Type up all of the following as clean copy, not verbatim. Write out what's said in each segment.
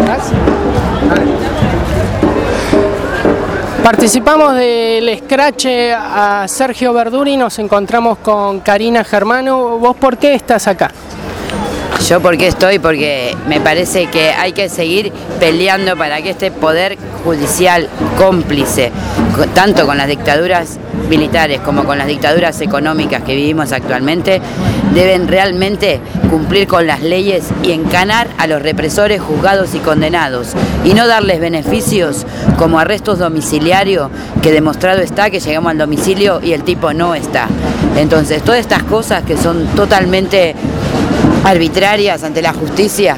Participamos del Scratch a Sergio Verduri, nos encontramos con Karina Germano. ¿Vos por qué estás acá? Yo por qué estoy, porque me parece que hay que seguir peleando para que este poder judicial cómplice, tanto con las dictaduras militares como con las dictaduras económicas que vivimos actualmente, deben realmente cumplir con las leyes y encanar a los represores juzgados y condenados, y no darles beneficios como arrestos domiciliarios, que demostrado está que llegamos al domicilio y el tipo no está. Entonces, todas estas cosas que son totalmente arbitrarias ante la justicia,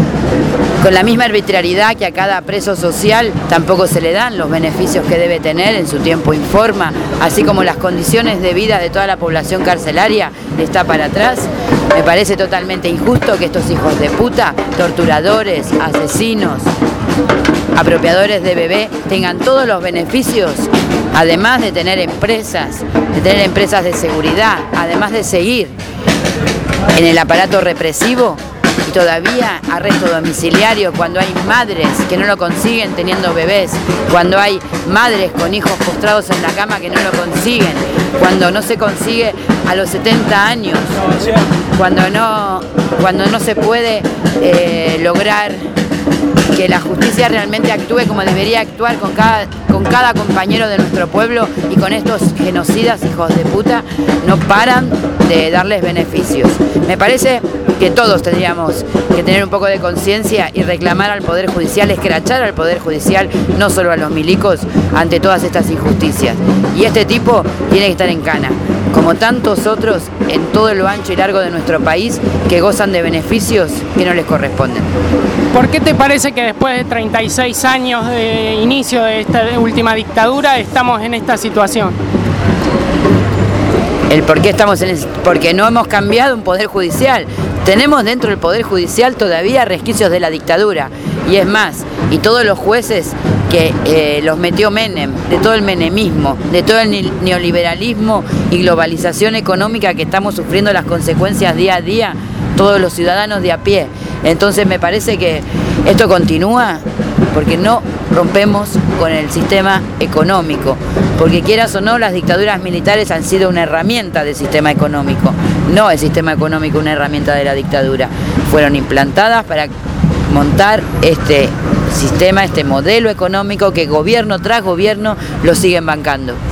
con la misma arbitrariedad que a cada preso social tampoco se le dan los beneficios que debe tener en su tiempo informa, así como las condiciones de vida de toda la población carcelaria está para atrás. Me parece totalmente injusto que estos hijos de puta, torturadores, asesinos, apropiadores de bebé, tengan todos los beneficios, además de tener empresas de seguridad, además de seguir en el aparato represivo, y todavía arresto domiciliario cuando hay madres que no lo consiguen teniendo bebés, cuando hay madres con hijos postrados en la cama que no lo consiguen, cuando no se consigue a los 70 años, cuando no se puede lograr que la justicia realmente actúe como debería actuar con cada compañero de nuestro pueblo, y con estos genocidas hijos de puta no paran de darles beneficios. Me parece que todos tendríamos que tener un poco de conciencia y reclamar al Poder Judicial, escrachar al Poder Judicial, no solo a los milicos, ante todas estas injusticias. Y este tipo tiene que estar en cana, como tantos otros en todo lo ancho y largo de nuestro país que gozan de beneficios que no les corresponden. ¿Por qué te parece que después de 36 años de inicio de esta última dictadura estamos en esta situación? El por qué estamos porque no hemos cambiado un poder judicial. Tenemos dentro del poder judicial todavía resquicios de la dictadura. Y es más, y todos los jueces que los metió Menem, de todo el menemismo, de todo el neoliberalismo y globalización económica que estamos sufriendo las consecuencias día a día, todos los ciudadanos de a pie. Entonces me parece que esto continúa porque no rompemos con el sistema económico, porque quieras o no, las dictaduras militares han sido una herramienta del sistema económico, no el sistema económico una herramienta de la dictadura. Fueron implantadas para montar este sistema, este modelo económico que gobierno tras gobierno lo siguen bancando.